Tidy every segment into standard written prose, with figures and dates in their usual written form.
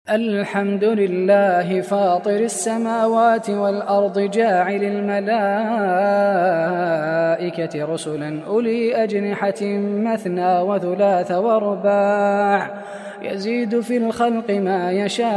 الحمد لله فاطر السماوات والأرض جاعل الملائكة رسلا أولي أجنحة مثنى وثلاث ورباع يزيد في الخلق ما يشاء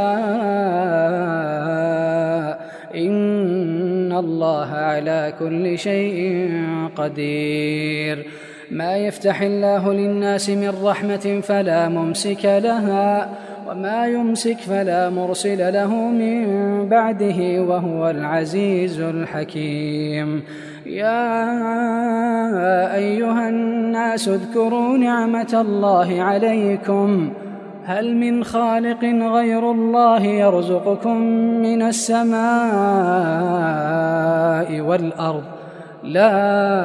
إن الله على كل شيء قدير. ما يفتح الله للناس من رحمة فلا ممسك لها وما يمسك فلا مرسل له من بعده وهو العزيز الحكيم. يا أيها الناس اذكروا نعمة الله عليكم هل من خالق غير الله يرزقكم من السماء والأرض لا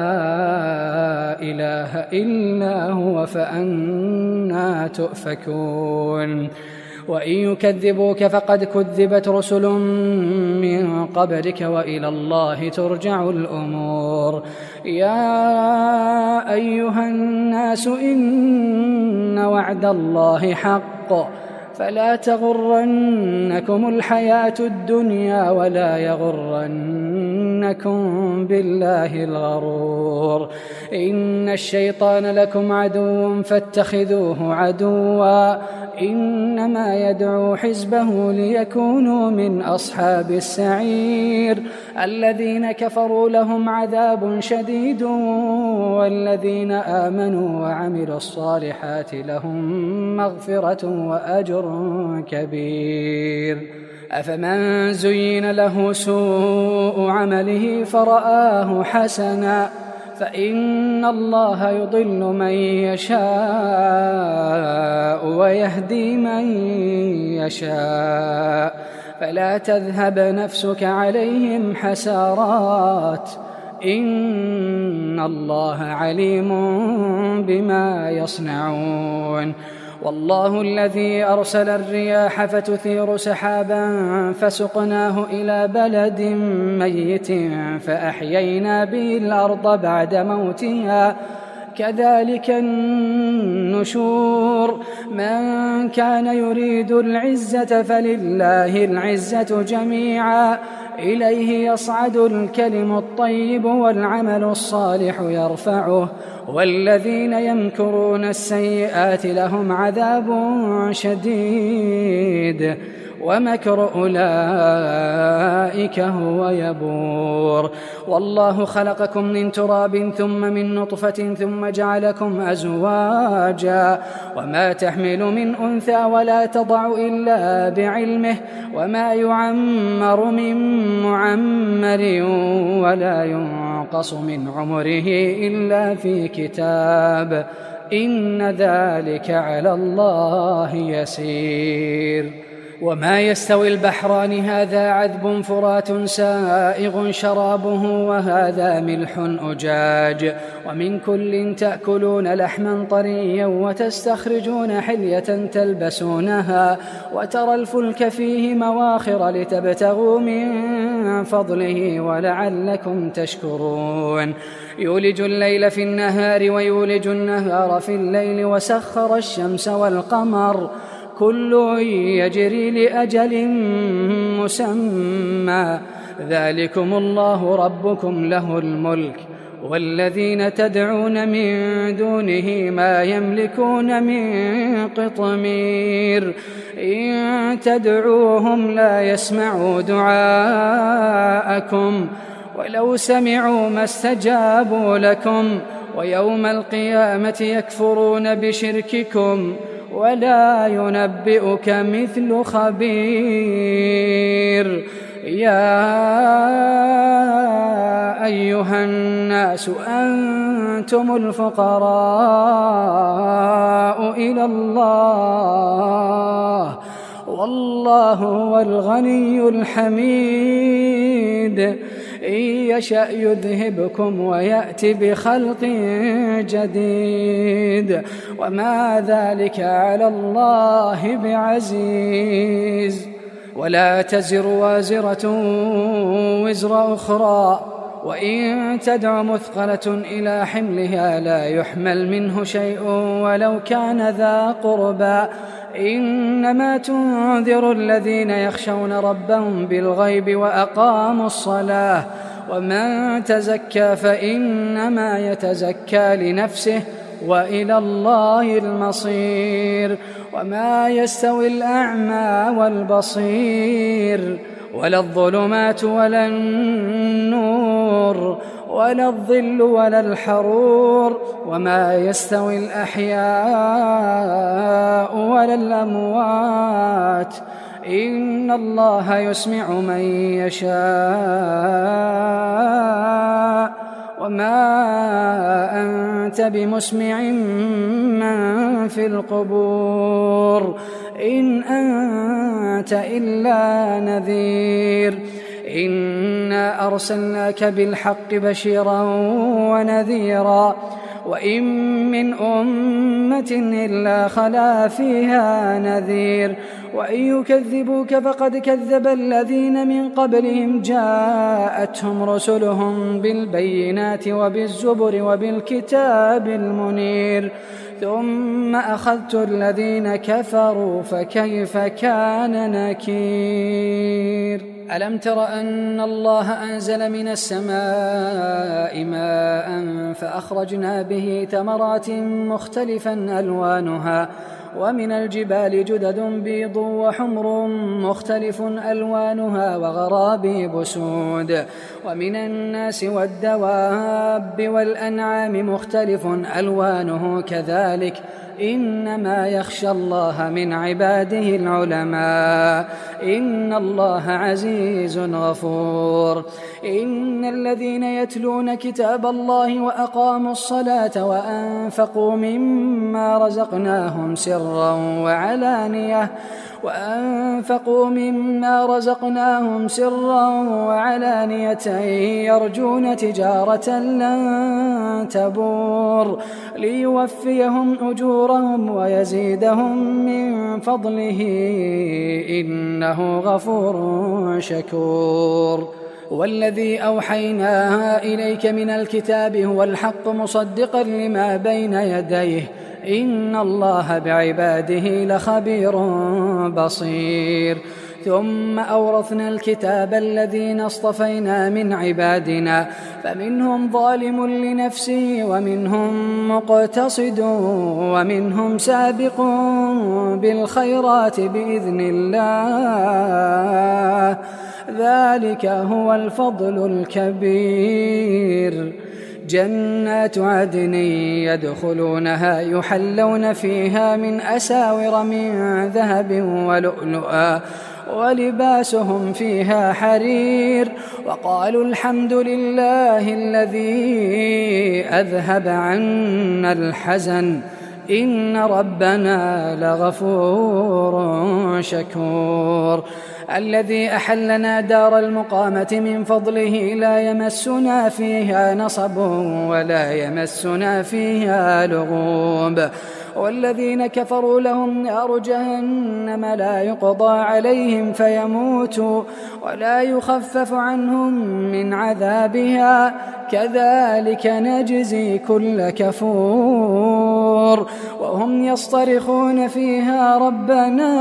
إله إلا هو فأنى تؤفكون. وإن يكذبوك فقد كذبت رسل من قبلك وإلى الله ترجع الأمور. يا أيها الناس إن وعد الله حق فلا تغرنكم الحياة الدنيا ولا يغرنكم بالله الغرور. إن الشيطان لكم عدو فاتخذوه عدوا إنما يدعو حزبه ليكونوا من أصحاب السعير. الذين كفروا لهم عذاب شديد والذين آمنوا وعملوا الصالحات لهم مغفرة وأجر كبير. أفمن زين له سوء عمله فرآه حسنا فإن الله يضل من يشاء ويهدي من يشاء فلا تذهب نفسك عليهم حسرات إن الله عليم بما يصنعون. والله الذي أرسل الرياح فتثير سحابا فسقناه إلى بلد ميت فأحيينا به الأرض بعد موتها كذلك النشور. من كان يريد العزة فلله العزة جميعا إليه يصعد الكلم الطيب والعمل الصالح يرفعه والذين يمكرون السيئات لهم عذاب شديد ومكر أولئك هو يبور. والله خلقكم من تراب ثم من نطفة ثم جعلكم أزواجا وما تحمل من أنثى ولا تضع إلا بعلمه وما يعمر من معمر ولا ينقص من عمره إلا في كتاب إن ذلك على الله يسير. وما يستوي البحران هذا عذب فرات سائغ شرابه وهذا ملح أجاج ومن كل تأكلون لحما طريا وتستخرجون حلية تلبسونها وترى الفلك فيه مواخر لتبتغوا من فضله ولعلكم تشكرون. يولج الليل في النهار ويولج النهار في الليل وسخر الشمس والقمر كل يجري لأجل مسمى ذلكم الله ربكم له الملك والذين تدعون من دونه ما يملكون من قطمير. إن تدعوهم لا يسمعوا دعاءكم ولو سمعوا ما استجابوا لكم ويوم القيامة يكفرون بشرككم ولا ينبئك مثل خبير. يا أيها الناس أنتم الفقراء إلى الله والله هو الغني الحميد. إن يشأ يذهبكم ويأتي بخلق جديد وما ذلك على الله بعزيز. ولا تزر وازرة وزر أخرى وإن تدع مثقلة إلى حملها لا يحمل منه شيء ولو كان ذا قربى إنما تنذر الذين يخشون ربهم بالغيب وأقاموا الصلاة ومن تزكى فإنما يتزكى لنفسه وإلى الله المصير وما يستوي الأعمى والبصير ولا الظلمات ولا النور ولا الظل ولا الحرور وما يستوي الأحياء ولا الأموات إن الله يسمع من يشاء وما أنت بمسمع من في القبور إن أنت إلا نذير إنا أرسلناك بالحق بشيرا ونذيرا وإن من أمة إلا خلا فيها نذير وإن يكذبوك فقد كذب الذين من قبلهم جاءتهم رسلهم بالبينات وبالزبر وبالكتاب المنير ثم أخذت الذين كفروا فكيف كان نكير ألم تر أن الله أنزل من السماء ماء فأخرجنا به ثمرات مختلفا ألوانها ومن الجبال جدد بيض وحمر مختلف ألوانها وغرابيب سود ومن الناس والدواب والأنعام مختلف ألوانه كذلك إنما يخشى الله من عباده العلماء إن الله عزيز غفور إن الذين يتلون كتاب الله وأقاموا الصلاة وأنفقوا مما رزقناهم سرا وعلانية يرجون تجارة لن تبور ليوفيهم أجورهم ويزيدهم من فضله إنه غفور شكور والذي أوحينا إليك من الكتاب هو الحق مصدقا لما بين يديه إن الله بعباده لخبير بصير ثم أورثنا الكتاب الذين اصطفينا من عبادنا فمنهم ظالم لنفسه ومنهم مقتصد ومنهم سابق بالخيرات بإذن الله ذلك هو الفضل الكبير جنات عدن يدخلونها يحلون فيها من أساور من ذهب ولؤلؤا ولباسهم فيها حرير وقالوا الحمد لله الذي أذهب عنا الحزن إن ربنا لغفور شكور الذي أحلنا دار المقامة من فضله لا يمسنا فيها نصب ولا يمسنا فيها لغوب والذين كفروا لهم نار جهنم لا يقضى عليهم فيموتوا ولا يخفف عنهم من عذابها كذلك نجزي كل كفور وهم يصطرخون فيها ربنا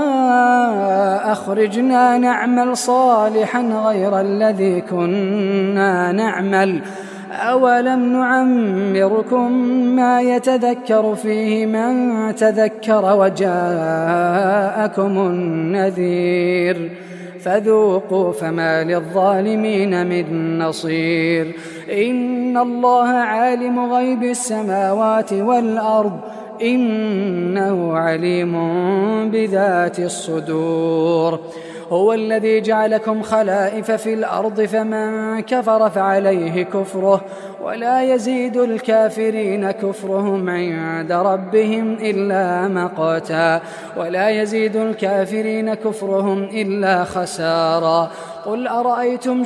أخرجنا نعمل صالحا غير الذي كنا نعمل أولم نعمركم ما يتذكر فيه من تذكر وجاءكم النذير فذوقوا فما للظالمين من نصير إن الله عالم غيب السماوات والأرض إنه عليم بذات الصدور هو الذي جعلكم خلائف في الأرض فمن كفر فعليه كفره ولا يزيد الكافرين كفرهم عند ربهم إلا مقتا ولا يزيد الكافرين كفرهم إلا خسارا قل أرأيتم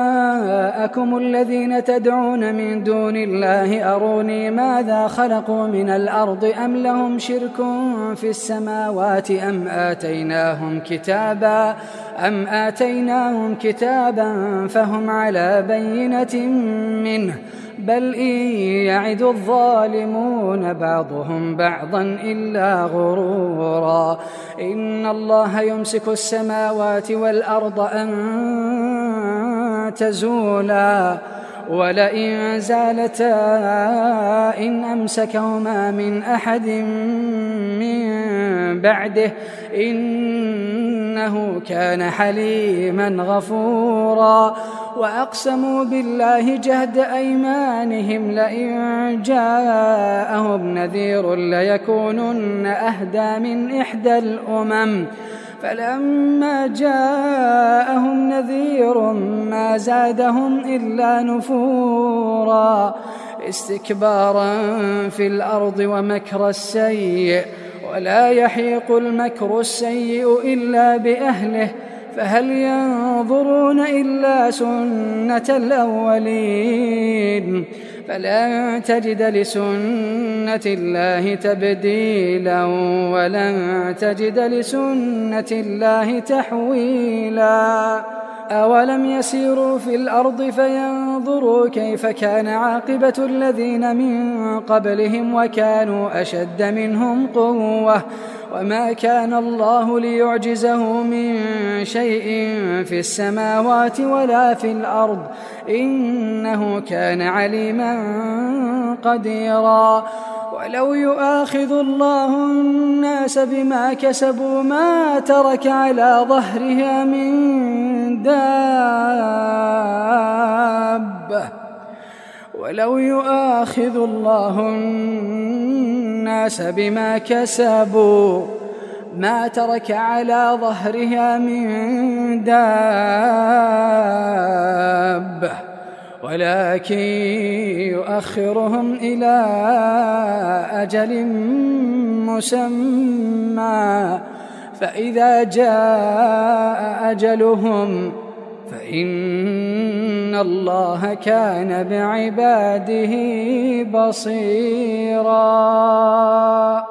شركاءكم الذين تدعون من دون الله أروني ماذا خلقوا من الأرض أم لهم شرك في السماوات أم آتيناهم كتابا فهم على بينة منه بل إن يعد الظالمون بعضهم بعضا إلا غرورا إن الله يمسك السماوات والأرض أن تزولا ولئن زالتا إن أمسكهما من أحد من بعده إنه كان حليما غفورا وأقسموا بالله جهد أيمانهم لئن جاءهم نذير ليكونن أهدى من إحدى الأمم فلما جاءهم نذير ما زادهم إلا نفورا استكبارا في الأرض ومكر السيء ولا يحيق المكر السيء إلا بأهله فهل ينظرون إلا سنة الأولين فلن تجد لسنة الله تبديلا ولن تجد لسنة الله تحويلا أولم يسيروا في الأرض فينظروا كيف كان عاقبة الذين من قبلهم وكانوا أشد منهم قوة وما كان الله ليعجزه من شيء في السماوات ولا في الأرض إنه كان عليما قديرا ولو يؤاخذ الله الناس بما كسبوا ما ترك على ظهرها من دابة ولو يؤاخذ الله الناس بما كسبوا ما ترك على ظهرها من دابة ولكن يؤخرهم إلى أجل مسمى فإذا جاء أجلهم فإن الله كان بعباده بصيراً